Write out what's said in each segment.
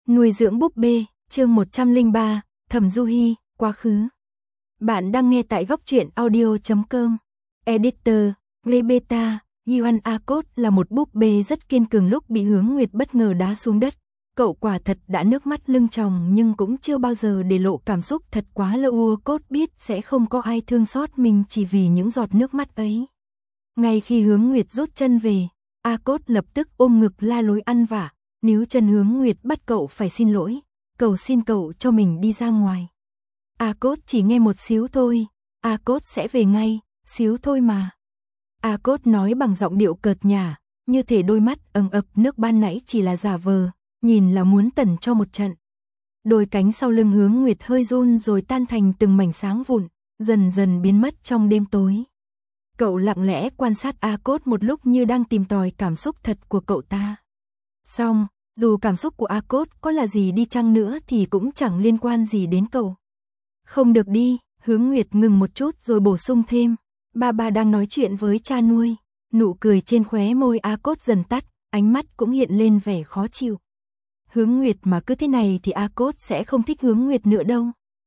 Nuôi dưỡng búp bê, chương 103, Thẩm Du Hi, quá khứ. Bạn đang nghe tại góc truyện audio.com. Editor, Rebecca, Yuan A-Cốt là một búp bê rất kiên cường lúc bị Hướng Nguyệt bất ngờ đá xuống đất. Cậu quả thật đã nước mắt lưng tròng nhưng cũng chưa bao giờ để lộ cảm xúc thật quá lâu. Cốt biết sẽ không có ai thương xót mình chỉ vì những giọt nước mắt ấy. Ngay khi Hướng Nguyệt rút chân về, A-Cốt lập tức ôm ngực la lối ăn vạ, níu chân Hướng Nguyệt bắt cậu phải xin lỗi, cầu xin cậu cho mình đi ra ngoài. A-Cốt chỉ nghe một xíu thôi, A-Cốt sẽ về ngay, xíu thôi mà. A-Cốt nói bằng giọng điệu cợt nhả, như thể đôi mắt ầng ực nước ban nãy chỉ là giả vờ, nhìn là muốn tẩn cho một trận. Đôi cánh sau lưng Hướng Nguyệt hơi run rồi tan thành từng mảnh sáng vụn, dần dần biến mất trong đêm tối. Cậu lặng lẽ quan sát A-Cốt một lúc như đang tìm tòi cảm xúc thật của cậu ta. Xong, dù cảm xúc của A-Cốt có là gì đi chăng nữa thì cũng chẳng liên quan gì đến cậu. Không được đi, Hướng Nguyệt ngừng một chút rồi bổ sung thêm. Ba đang nói chuyện với cha nuôi. Nụ cười trên khóe môi A-Cốt dần tắt, ánh mắt cũng hiện lên vẻ khó chịu. Hướng Nguyệt mà cứ thế này thì A-Cốt sẽ không thích Hướng Nguyệt nữa đâu.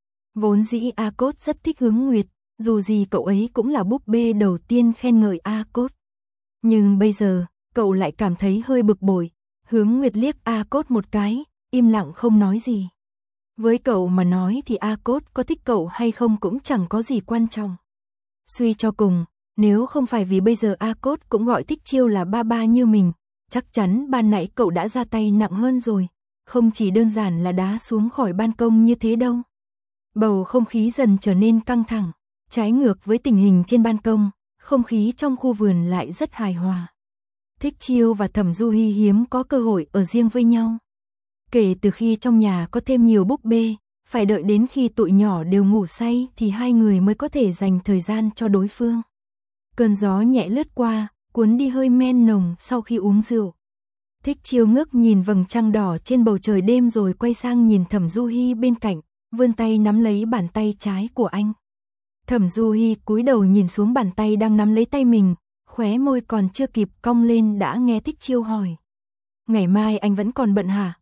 Vốn dĩ A-Cốt rất thích Hướng Nguyệt, dù gì cậu ấy cũng là búp bê đầu tiên khen ngợi A-Cốt. Nhưng bây giờ, cậu lại cảm thấy hơi bực bội. Hướng Nguyệt liếc A-Cốt một cái, im lặng không nói gì. Với cậu mà nói thì A-Cốt có thích cậu hay không cũng chẳng có gì quan trọng. Suy cho cùng, nếu không phải vì bây giờ A-Cốt cũng gọi Thích Chiêu là ba như mình, chắc chắn ban nãy cậu đã ra tay nặng hơn rồi, không chỉ đơn giản là đá xuống khỏi ban công như thế đâu. Bầu không khí dần trở nên căng thẳng, trái ngược với tình hình trên ban công, không khí trong khu vườn lại rất hài hòa. Thích Chiêu và Thẩm Du Hi hiếm có cơ hội ở riêng với nhau. Kể từ khi trong nhà có thêm nhiều búp bê, phải đợi đến khi tụi nhỏ đều ngủ say thì hai người mới có thể dành thời gian cho đối phương. Cơn gió nhẹ lướt qua, cuốn đi hơi men nồng sau khi uống rượu. Thích Chiêu ngước nhìn vầng trăng đỏ trên bầu trời đêm rồi quay sang nhìn Thẩm Du Hi bên cạnh, vươn tay nắm lấy bàn tay trái của anh. Thẩm Du Hi cúi đầu nhìn xuống bàn tay đang nắm lấy tay mình, khóe môi còn chưa kịp cong lên đã nghe Thích Chiêu hỏi. Ngày mai anh vẫn còn bận hả?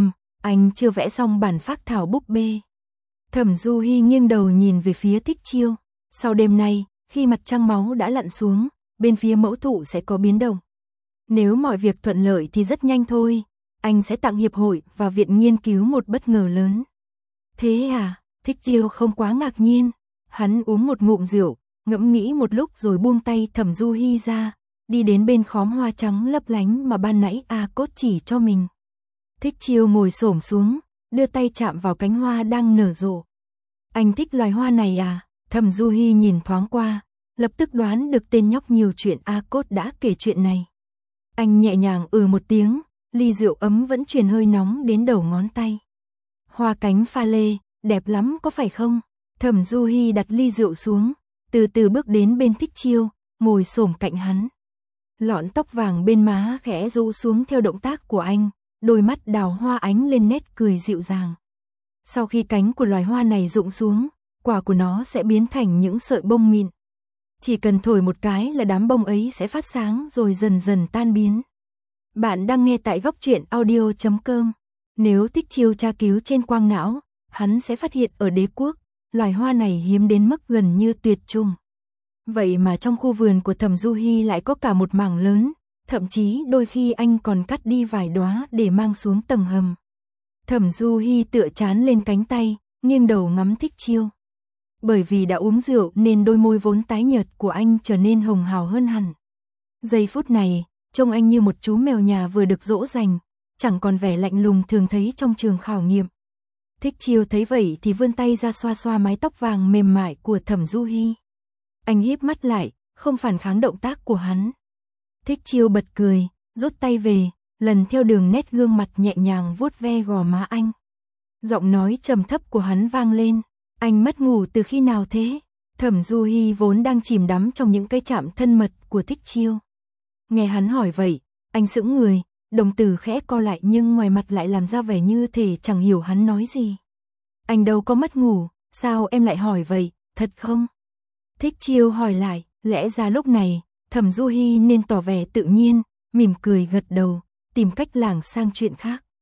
Anh chưa vẽ xong bản phác thảo búp bê. Thẩm Du Hi nghiêng đầu nhìn về phía Thích Chiêu. Sau đêm nay, khi mặt trăng máu đã lặn xuống, bên phía mẫu thụ sẽ có biến động. Nếu mọi việc thuận lợi thì rất nhanh thôi, anh sẽ tặng hiệp hội và viện nghiên cứu một bất ngờ lớn. Thế à? Thích Chiêu không quá ngạc nhiên. Hắn uống một ngụm rượu, ngẫm nghĩ một lúc rồi buông tay Thẩm Du Hi ra, đi đến bên khóm hoa trắng lấp lánh mà ban nãy A-Cốt chỉ cho mình. Thích Chiêu ngồi xổm xuống, đưa tay chạm vào cánh hoa đang nở rộ. Anh thích loài hoa này à? Thẩm Du Hi nhìn thoáng qua, lập tức đoán được tên nhóc nhiều chuyện A-Cốt đã kể chuyện này. Anh nhẹ nhàng một tiếng, ly rượu ấm vẫn truyền hơi nóng đến đầu ngón tay. Hoa cánh pha lê, đẹp lắm có phải không? Thẩm Du Hi đặt ly rượu xuống, từ từ bước đến bên Thích Chiêu, ngồi xổm cạnh hắn. Lọn tóc vàng bên má khẽ rũ xuống theo động tác của anh, đôi mắt đào hoa ánh lên nét cười dịu dàng. Sau khi cánh của loài hoa này rụng xuống, quả của nó sẽ biến thành những sợi bông mịn. Chỉ cần thổi một cái là đám bông ấy sẽ phát sáng rồi dần dần tan biến. Bạn đang nghe tại góc truyện audio.com. Nếu Thích Chiêu tra cứu trên quang não, hắn sẽ phát hiện ở Đế Quốc, loài hoa này hiếm đến mức gần như tuyệt chủng. Vậy mà trong khu vườn của Thẩm Du Hi lại có cả một mảng lớn, thậm chí đôi khi anh còn cắt đi vài đóa để mang xuống tầng hầm. Thẩm Du Hi tựa trán lên cánh tay, nghiêng đầu ngắm Thích Chiêu. Bởi vì đã uống rượu nên đôi môi vốn tái nhợt của anh trở nên hồng hào hơn hẳn. Giây phút này, trông anh như một chú mèo nhà vừa được dỗ dành, chẳng còn vẻ lạnh lùng thường thấy trong trường khảo nghiệm. Thích Chiêu thấy vậy thì vươn tay ra xoa xoa mái tóc vàng mềm mại của Thẩm Du Hi. Anh híp mắt lại, không phản kháng động tác của hắn. Thích Chiêu bật cười, rút tay về, lần theo đường nét gương mặt nhẹ nhàng vuốt ve gò má anh. Giọng nói trầm thấp của hắn vang lên. Anh mất ngủ từ khi nào thế? Thẩm Du Hi vốn đang chìm đắm trong những cái chạm thân mật của Thích Chiêu. Nghe hắn hỏi vậy, anh sững người, đồng tử khẽ co lại nhưng ngoài mặt lại làm ra vẻ như thể chẳng hiểu hắn nói gì. Anh đâu có mất ngủ, sao em lại hỏi vậy, thật không? Thích Chiêu hỏi lại, lẽ ra lúc này, Thẩm Du Hi nên tỏ vẻ tự nhiên, mỉm cười gật đầu, tìm cách lảng sang chuyện khác.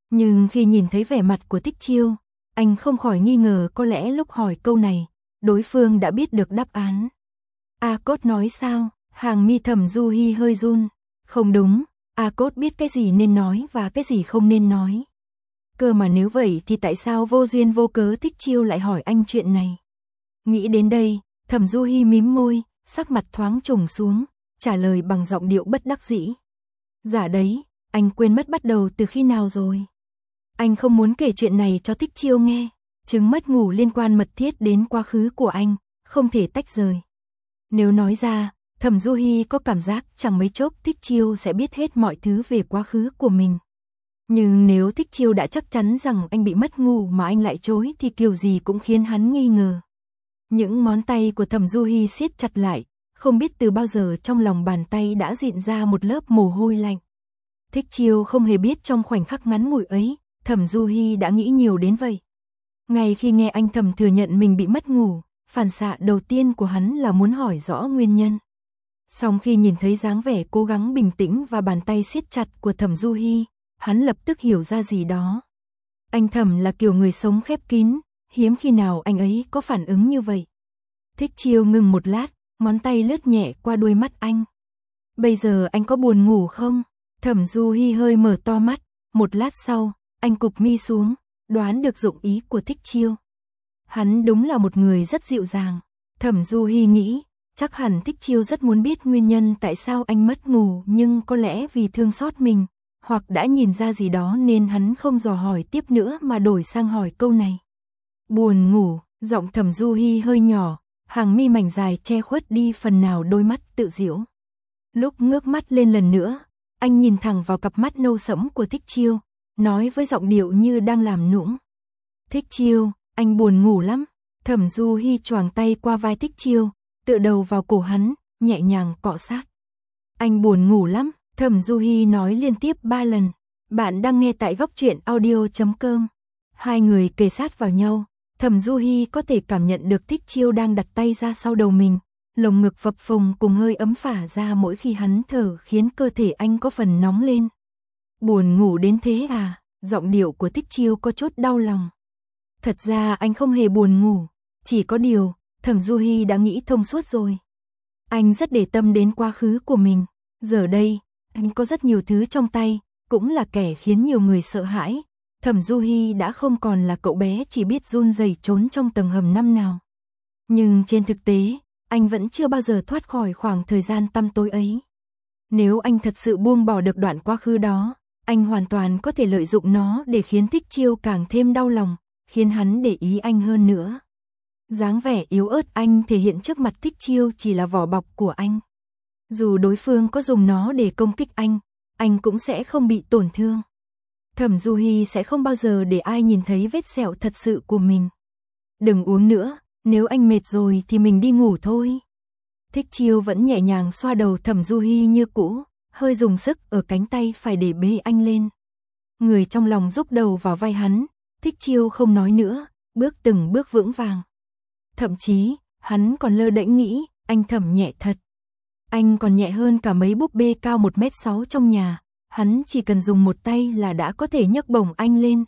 Nhưng khi nhìn thấy vẻ mặt của Thích Chiêu, anh không khỏi nghi ngờ có lẽ lúc hỏi câu này, đối phương đã biết được đáp án. A Cốt nói sao? Hàng mi Thẩm Du Hi hơi run. Không đúng, A Cốt biết cái gì nên nói và cái gì không nên nói. Cơ mà nếu vậy thì tại sao vô duyên vô cớ Thích Chiêu lại hỏi anh chuyện này? Nghĩ đến đây, Thẩm Du Hi mím môi, sắc mặt thoáng trùng xuống, trả lời bằng giọng điệu bất đắc dĩ. Dạ đấy, anh quên mất bắt đầu từ khi nào rồi. Anh không muốn kể chuyện này cho Thích Chiêu nghe, chứng mất ngủ liên quan mật thiết đến quá khứ của anh, không thể tách rời. Nếu nói ra, Thẩm Du Hi có cảm giác chẳng mấy chốc Thích Chiêu sẽ biết hết mọi thứ về quá khứ của mình. Nhưng nếu Thích Chiêu đã chắc chắn rằng anh bị mất ngủ mà anh lại chối thì kiểu gì cũng khiến hắn nghi ngờ. Những ngón tay của Thẩm Du Hi siết chặt lại, không biết từ bao giờ trong lòng bàn tay đã dịn ra một lớp mồ hôi lạnh. Thích Chiêu không hề biết trong khoảnh khắc ngắn ngủi ấy, Thẩm Du Hi đã nghĩ nhiều đến vậy. Ngay khi nghe anh thầm thừa nhận mình bị mất ngủ, phản xạ đầu tiên của hắn là muốn hỏi rõ nguyên nhân. Song khi nhìn thấy dáng vẻ cố gắng bình tĩnh và bàn tay siết chặt của Thẩm Du Hi, hắn lập tức hiểu ra gì đó. Anh Thẩm là kiểu người sống khép kín, hiếm khi nào anh ấy có phản ứng như vậy. Thích Chiêu ngừng một lát, ngón tay lướt nhẹ qua đuôi mắt anh. Bây giờ anh có buồn ngủ không? Thẩm Du Hi hơi mở to mắt, một lát sau, anh cụp mi xuống, đoán được dụng ý của Thích Chiêu. Hắn đúng là một người rất dịu dàng. Thẩm Du Hi nghĩ, chắc hẳn Thích Chiêu rất muốn biết nguyên nhân tại sao anh mất ngủ, nhưng có lẽ vì thương xót mình, hoặc đã nhìn ra gì đó nên hắn không dò hỏi tiếp nữa mà đổi sang hỏi câu này. Buồn ngủ, giọng Thẩm Du Hi hơi nhỏ, hàng mi mảnh dài che khuất đi phần nào đôi mắt tự giễu. Lúc ngước mắt lên lần nữa, anh nhìn thẳng vào cặp mắt nâu sẫm của Thích Chiêu, nói với giọng điệu như đang làm nũng. Thích Chiêu, anh buồn ngủ lắm. Thẩm Du Hi choàng tay qua vai Thích Chiêu, tựa đầu vào cổ hắn, nhẹ nhàng cọ sát. Anh buồn ngủ lắm, Thẩm Du Hi nói liên tiếp 3 lần. Bạn đang nghe tại góc truyện audio.com. Hai người kề sát vào nhau, Thẩm Du Hi có thể cảm nhận được Thích Chiêu đang đặt tay ra sau đầu mình, lồng ngực phập phồng cùng hơi ấm phả ra mỗi khi hắn thở khiến cơ thể anh có phần nóng lên. Buồn ngủ đến thế à? Giọng điệu của Thích Chiêu có chút đau lòng. Thật ra anh không hề buồn ngủ, chỉ có điều, Thẩm Du Hi đã nghĩ thông suốt rồi. Anh rất để tâm đến quá khứ của mình, giờ đây, anh có rất nhiều thứ trong tay, cũng là kẻ khiến nhiều người sợ hãi. Thẩm Du Hi đã không còn là cậu bé chỉ biết run rẩy trốn trong tầng hầm năm nào. Nhưng trên thực tế, anh vẫn chưa bao giờ thoát khỏi khoảng thời gian tăm tối ấy. Nếu anh thật sự buông bỏ được đoạn quá khứ đó, anh hoàn toàn có thể lợi dụng nó để khiến Thích Chiêu càng thêm đau lòng, khiến hắn để ý anh hơn nữa. Dáng vẻ yếu ớt anh thể hiện trước mặt Thích Chiêu chỉ là vỏ bọc của anh. Dù đối phương có dùng nó để công kích anh cũng sẽ không bị tổn thương. Thẩm Du Hi sẽ không bao giờ để ai nhìn thấy vết sẹo thật sự của mình. Đừng uống nữa, nếu anh mệt rồi thì mình đi ngủ thôi. Thích Chiêu vẫn nhẹ nhàng xoa đầu Thẩm Du Hi như cũ, hơi dùng sức ở cánh tay phải để bế anh lên. Người trong lòng rúc đầu vào vai hắn, Thích Chiêu không nói nữa, bước từng bước vững vàng. Thậm chí, hắn còn lơ đễnh nghĩ, anh Thẩm nhẹ thật. Anh còn nhẹ hơn cả mấy búp bê cao 1m6 trong nhà, hắn chỉ cần dùng một tay là đã có thể nhấc bổng anh lên.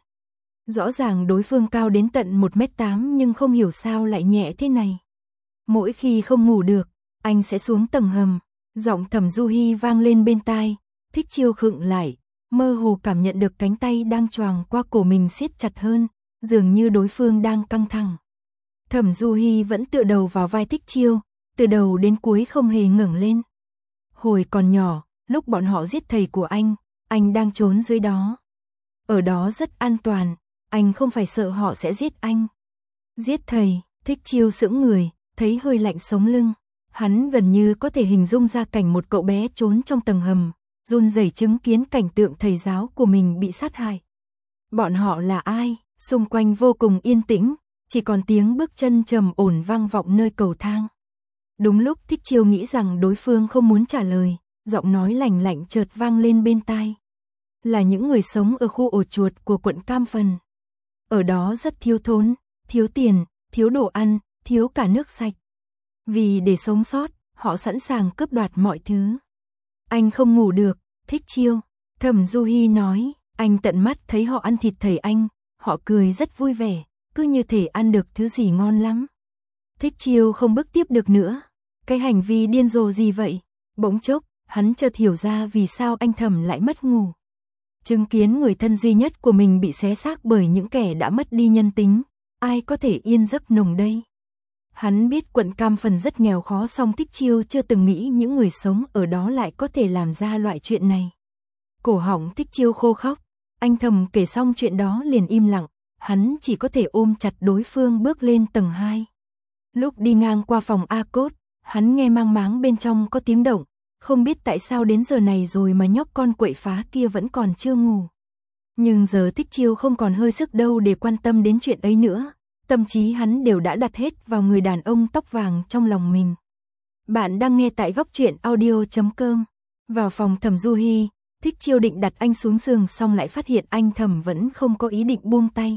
Rõ ràng đối phương cao đến tận 1m8 nhưng không hiểu sao lại nhẹ thế này. Mỗi khi không ngủ được, anh sẽ xuống tầng hầm, giọng Thẩm Du Hi vang lên bên tai, Thích Chiêu khựng lại, mơ hồ cảm nhận được cánh tay đang choàng qua cổ mình siết chặt hơn, dường như đối phương đang căng thẳng. Thẩm Du Hi vẫn tựa đầu vào vai Thích Chiêu, từ đầu đến cuối không hề ngẩng lên. Hồi còn nhỏ, lúc bọn họ giết thầy của anh đang trốn dưới đó. Ở đó rất an toàn, anh không phải sợ họ sẽ giết anh. Giết thầy, Thích Chiêu sững người, thấy hơi lạnh sống lưng. Hắn gần như có thể hình dung ra cảnh một cậu bé trốn trong tầng hầm, run rẩy chứng kiến cảnh tượng thầy giáo của mình bị sát hại. Bọn họ là ai? Xung quanh vô cùng yên tĩnh, chỉ còn tiếng bước chân trầm ổn vang vọng nơi cầu thang. Đúng lúc Thích Chiêu nghĩ rằng đối phương không muốn trả lời, giọng nói lạnh lạnh chợt vang lên bên tai. Là những người sống ở khu ổ chuột của quận Cam Phần. Ở đó rất thiếu thốn, thiếu tiền, thiếu đồ ăn, thiếu cả nước sạch. Vì để sống sót, họ sẵn sàng cướp đoạt mọi thứ. Anh không ngủ được, Thích Chiêu. Thẩm Du Hi nói, Anh tận mắt thấy họ ăn thịt thầy anh, họ cười rất vui vẻ, cứ như thể ăn được thứ gì ngon lắm. Thích Chiêu không bước tiếp được nữa. Cái hành vi điên rồ gì vậy? Bỗng chốc, hắn chợt hiểu ra vì sao anh Thẩm lại mất ngủ. Chứng kiến người thân duy nhất của mình bị xé xác bởi những kẻ đã mất đi nhân tính, ai có thể yên giấc nồng đây? Hắn biết quận Cam Phần rất nghèo khó, song Thích Chiêu chưa từng nghĩ những người sống ở đó lại có thể làm ra loại chuyện này. Cổ họng Thích Chiêu khô khóc, anh Thầm kể xong chuyện đó liền im lặng, hắn chỉ có thể ôm chặt đối phương bước lên tầng 2. Lúc đi ngang qua phòng A Cốt, hắn nghe mang máng bên trong có tiếng động, không biết tại sao đến giờ này rồi mà nhóc con quậy phá kia vẫn còn chưa ngủ. Nhưng giờ Thích Chiêu không còn hơi sức đâu để quan tâm đến chuyện ấy nữa, tâm trí hắn đều đã đặt hết vào người đàn ông tóc vàng trong lòng mình. Bạn đang nghe tại góc truyện audio.com. Vào phòng Thẩm Du Hi, Thích Chiêu định đặt anh xuống giường xong lại phát hiện anh Thẩm vẫn không có ý định buông tay.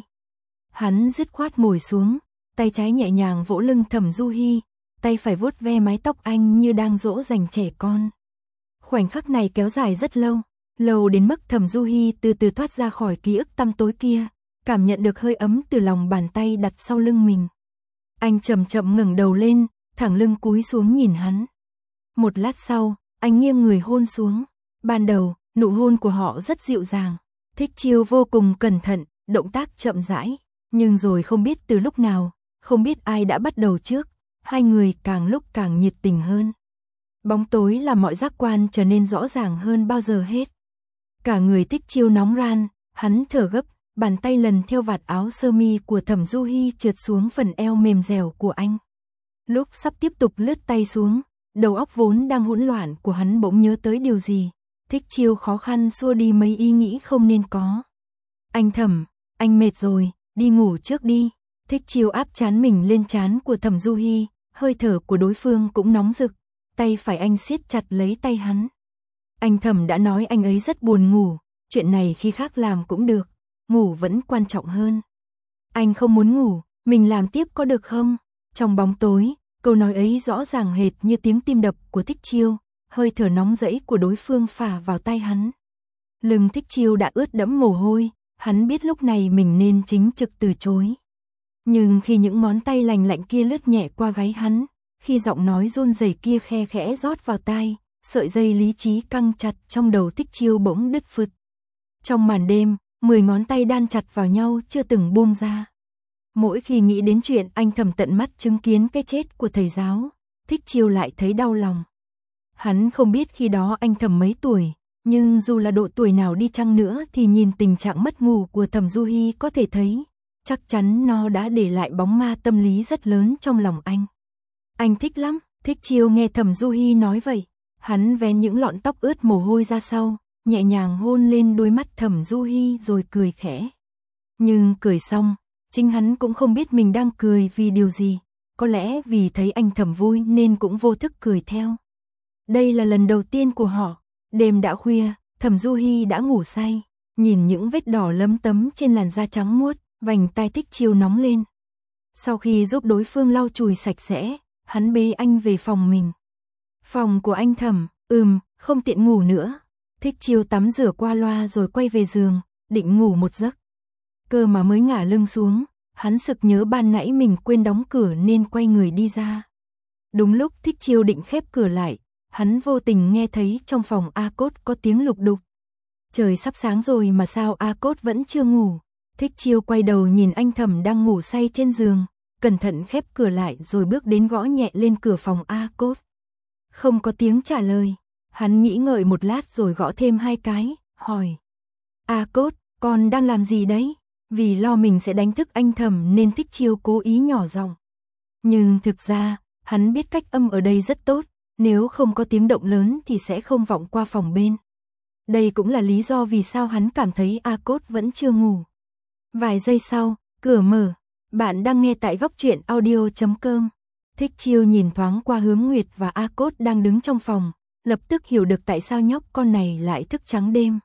Hắn dứt khoát ngồi xuống, tay trái nhẹ nhàng vỗ lưng Thẩm Du Hi, tay phải vuốt ve mái tóc anh như đang dỗ dành trẻ con. Khoảnh khắc này kéo dài rất lâu, lâu đến mức Thẩm Du Hi từ từ thoát ra khỏi ký ức tăm tối kia, cảm nhận được hơi ấm từ lòng bàn tay đặt sau lưng mình. Anh chậm chậm ngẩng đầu lên, thẳng lưng cúi xuống nhìn hắn. Một lát sau, anh nghiêng người hôn xuống. Ban đầu, nụ hôn của họ rất dịu dàng. Thích Chiêu vô cùng cẩn thận, động tác chậm rãi. Nhưng rồi không biết từ lúc nào, không biết ai đã bắt đầu trước, hai người càng lúc càng nhiệt tình hơn. Bóng tối làm mọi giác quan trở nên rõ ràng hơn bao giờ hết. Cả người Thích Chiêu nóng ran, hắn thở gấp, bàn tay lần theo vạt áo sơ mi của Thẩm Du Hi trượt xuống phần eo mềm dẻo của anh. Lúc sắp tiếp tục lướt tay xuống, đầu óc vốn đang hỗn loạn của hắn bỗng nhớ tới điều gì. Thích Chiêu khó khăn xua đi mấy ý nghĩ không nên có. Anh Thẩm, anh mệt rồi, đi ngủ trước đi. Thích Chiêu áp trán mình lên trán của Thẩm Du Hi, hơi thở của đối phương cũng nóng rực, tay phải anh siết chặt lấy tay hắn. Anh Thẩm đã nói anh ấy rất buồn ngủ, chuyện này khi khác làm cũng được, ngủ vẫn quan trọng hơn. Anh không muốn ngủ, mình làm tiếp có được không? Trong bóng tối, câu nói ấy rõ ràng hệt như tiếng tim đập của Thích Chiêu, hơi thở nóng rẫy của đối phương phả vào tay hắn. Lưng Thích Chiêu đã ướt đẫm mồ hôi, hắn biết lúc này mình nên chính trực từ chối. Nhưng khi những ngón tay lành lạnh kia lướt nhẹ qua gáy hắn, khi giọng nói run rẩy kia khe khẽ rót vào tai, sợi dây lý trí căng chặt trong đầu Thích Chiêu bỗng đứt phứt. Trong màn đêm, 10 ngón tay đan chặt vào nhau chưa từng buông ra. Mỗi khi nghĩ đến chuyện anh Thẩm tận mắt chứng kiến cái chết của thầy giáo, Thích Chiêu lại thấy đau lòng. Hắn không biết khi đó anh Thẩm mấy tuổi, nhưng dù là độ tuổi nào đi chăng nữa thì nhìn tình trạng mất ngủ của Thẩm Du Hi có thể thấy, chắc chắn nó đã để lại bóng ma tâm lý rất lớn trong lòng anh. Anh thích lắm, Thích Chiêu nghe Thẩm Du Hi nói vậy, hắn vén những lọn tóc ướt mồ hôi ra sau, nhẹ nhàng hôn lên đôi mắt Thẩm Du Hi rồi cười khẽ. Nhưng cười xong, chính hắn cũng không biết mình đang cười vì điều gì, có lẽ vì thấy anh Thẩm vui nên cũng vô thức cười theo. Đây là lần đầu tiên của họ, đêm đã khuya, Thẩm Du Hi đã ngủ say, nhìn những vết đỏ lấm tấm trên làn da trắng muốt, vành tai Thích Chiêu nóng lên. Sau khi giúp đối phương lau chùi sạch sẽ, hắn bế anh về phòng mình. Phòng của anh Thẩm, không tiện ngủ nữa. Thích Chiêu tắm rửa qua loa rồi quay về giường, định ngủ một giấc. Cơ mà mới ngả lưng xuống, hắn sực nhớ ban nãy mình quên đóng cửa nên quay người đi ra. Đúng lúc Thích Chiêu định khép cửa lại, hắn vô tình nghe thấy trong phòng A Cốt có tiếng lục đục. Trời sắp sáng rồi mà sao A Cốt vẫn chưa ngủ. Thích Chiêu quay đầu nhìn anh Thẩm đang ngủ say trên giường, cẩn thận khép cửa lại rồi bước đến gõ nhẹ lên cửa phòng A Cốt. Không có tiếng trả lời, hắn nghĩ ngợi một lát rồi gõ thêm 2 cái, hỏi. A Cốt, con đang làm gì đấy? Vì lo mình sẽ đánh thức anh Thẩm nên Thích Chiêu cố ý nhỏ giọng. Nhưng thực ra, hắn biết cách âm ở đây rất tốt, nếu không có tiếng động lớn thì sẽ không vọng qua phòng bên. Đây cũng là lý do vì sao hắn cảm thấy A Cốt vẫn chưa ngủ. Vài giây sau, cửa mở. Bạn đang nghe tại góc truyện audio.com. Thích Chiêu nhìn thoáng qua hướng Nguyệt và A Cốt đang đứng trong phòng, lập tức hiểu được tại sao nhóc con này lại thức trắng đêm.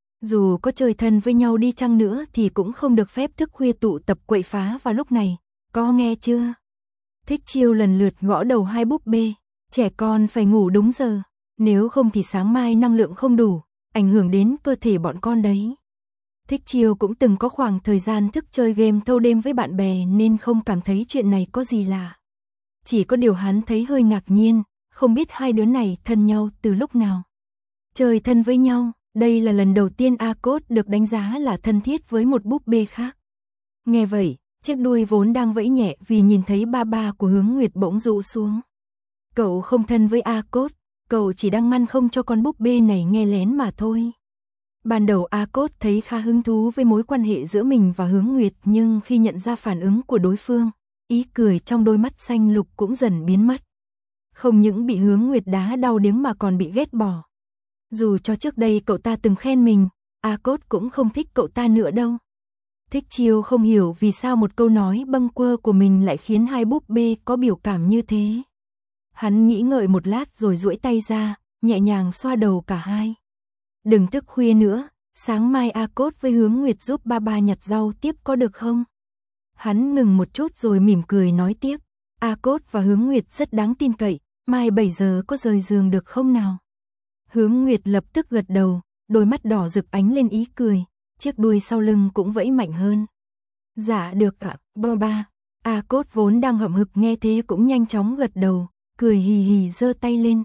Dù có chơi thân với nhau đi chăng nữa thì cũng không được phép thức khuya tụ tập quậy phá vào lúc này, có nghe chưa? Thích Chiêu lần lượt gõ đầu 2 búp bê, trẻ con phải ngủ đúng giờ, nếu không thì sáng mai năng lượng không đủ, ảnh hưởng đến cơ thể bọn con đấy. Thích Chiêu cũng từng có khoảng thời gian thức chơi game thâu đêm với bạn bè nên không cảm thấy chuyện này có gì lạ. Chỉ có điều hắn thấy hơi ngạc nhiên, không biết hai đứa này thân nhau từ lúc nào. Chơi thân với nhau, đây là lần đầu tiên A Cốt được đánh giá là thân thiết với một búp bê khác. Nghe vậy, chiếc đuôi vốn đang vẫy nhẹ vì nhìn thấy ba ba của Hướng Nguyệt bỗng rũ xuống. Cậu không thân với A Cốt, cậu chỉ đang ngăn không cho con búp bê này nghe lén mà thôi. Ban đầu A Cốt thấy khá hứng thú với mối quan hệ giữa mình và Hướng Nguyệt, nhưng khi nhận ra phản ứng của đối phương, ý cười trong đôi mắt xanh lục cũng dần biến mất. Không những bị Hướng Nguyệt đá đau điếng mà còn bị ghét bỏ. Dù cho trước đây cậu ta từng khen mình, A Cốt cũng không thích cậu ta nữa đâu. Thích Chiêu không hiểu vì sao một câu nói bâng quơ của mình lại khiến hai búp bê có biểu cảm như thế. Hắn nghĩ ngợi một lát rồi duỗi tay ra, nhẹ nhàng xoa đầu cả hai. Đừng thức khuya nữa, sáng mai A Cốt với Hướng Nguyệt giúp ba ba nhặt rau tiếp có được không? Hắn ngừng một chút rồi mỉm cười nói tiếp. A Cốt và Hướng Nguyệt rất đáng tin cậy, mai 7 giờ có rời giường được không nào? Hướng Nguyệt lập tức gật đầu, đôi mắt đỏ rực ánh lên ý cười, chiếc đuôi sau lưng cũng vẫy mạnh hơn. Dạ được ạ, ba ba. A Cốt vốn đang hậm hực nghe thế cũng nhanh chóng gật đầu, cười hì hì giơ tay lên.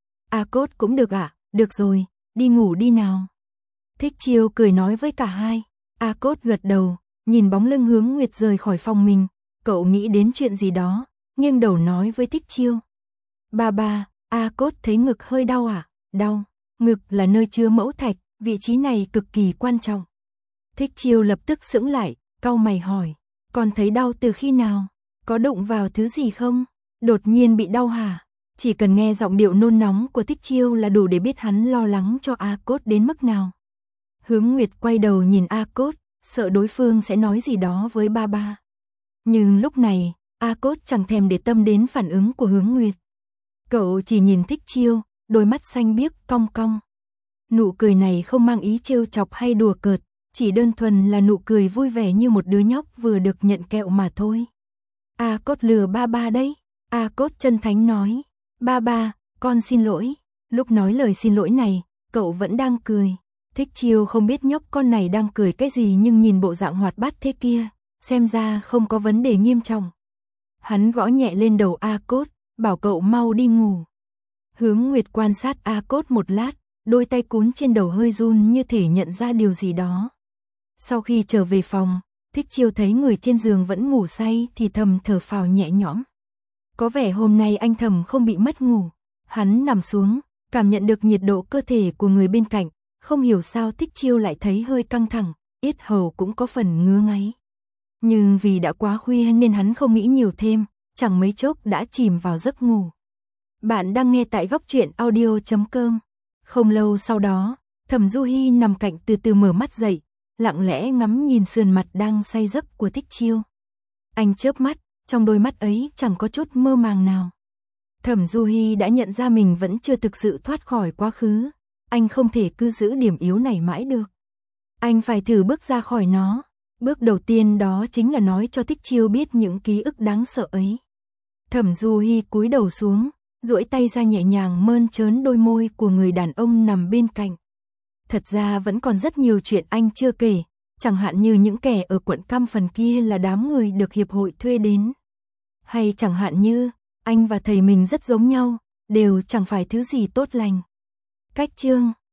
A Cốt cũng được ạ, được rồi, đi ngủ đi nào. Thích Chiêu cười nói với cả hai. A Cốt gật đầu, nhìn bóng lưng Hướng Nguyệt rời khỏi phòng mình, cậu nghĩ đến chuyện gì đó, nghiêng đầu nói với Thích Chiêu. Ba ba, A Cốt thấy ngực hơi đau à? Đau, ngực là nơi chứa mẫu thạch, vị trí này cực kỳ quan trọng. Thích Chiêu lập tức sững lại, cau mày hỏi, con thấy đau từ khi nào? Có đụng vào thứ gì không? Đột nhiên bị đau hả? Chỉ cần nghe giọng điệu nôn nóng của Thích Chiêu là đủ để biết hắn lo lắng cho A Cốt đến mức nào. Hướng Nguyệt quay đầu nhìn A Cốt, sợ đối phương sẽ nói gì đó với ba ba. Nhưng lúc này, A Cốt chẳng thèm để tâm đến phản ứng của Hướng Nguyệt. Cậu chỉ nhìn Thích Chiêu, đôi mắt xanh biếc cong cong. Nụ cười này không mang ý trêu chọc hay đùa cợt, chỉ đơn thuần là nụ cười vui vẻ như một đứa nhóc vừa được nhận kẹo mà thôi. A Cốt lừa ba ba đấy. A Cốt chân thánh nói. Ba ba, con xin lỗi. Lúc nói lời xin lỗi này, cậu vẫn đang cười. Thích Chiêu không biết nhóc con này đang cười cái gì nhưng nhìn bộ dạng hoạt bát thế kia, xem ra không có vấn đề nghiêm trọng. Hắn gõ nhẹ lên đầu A Cốt, bảo cậu mau đi ngủ. Hướng Nguyệt quan sát A Cốt một lát, đôi tay cún trên đầu hơi run như thể nhận ra điều gì đó. Sau khi trở về phòng, Thích Chiêu thấy người trên giường vẫn ngủ say thì thầm thở phào nhẹ nhõm. Có vẻ hôm nay anh thầm không bị mất ngủ. Hắn nằm xuống, cảm nhận được nhiệt độ cơ thể của người bên cạnh, không hiểu sao Thích Chiêu lại thấy hơi căng thẳng, yết hầu cũng có phần ngứa ngáy. Nhưng vì đã quá khuya nên hắn không nghĩ nhiều thêm, chẳng mấy chốc đã chìm vào giấc ngủ. Bạn đang nghe tại Góc Truyện Audio.com. Không lâu sau đó, Thẩm Du Hi nằm cạnh từ từ mở mắt dậy, lặng lẽ ngắm nhìn sườn mặt đang say giấc của Thích Chiêu. Anh chớp mắt, trong đôi mắt ấy chẳng có chút mơ màng nào. Thẩm Du Hi đã nhận ra mình vẫn chưa thực sự thoát khỏi quá khứ, anh không thể cứ giữ điểm yếu này mãi được. Anh phải thử bước ra khỏi nó. Bước đầu tiên đó chính là nói cho Thích Chiêu biết những ký ức đáng sợ ấy. Thẩm Du Hi cúi đầu xuống, duỗi tay ra nhẹ nhàng mơn trớn đôi môi của người đàn ông nằm bên cạnh. Thật ra vẫn còn rất nhiều chuyện anh chưa kể, chẳng hạn như những kẻ ở quận Cam Phần kia là đám người được hiệp hội thuê đến. Hay chẳng hạn như, anh và thầy mình rất giống nhau, đều chẳng phải thứ gì tốt lành. Cách chương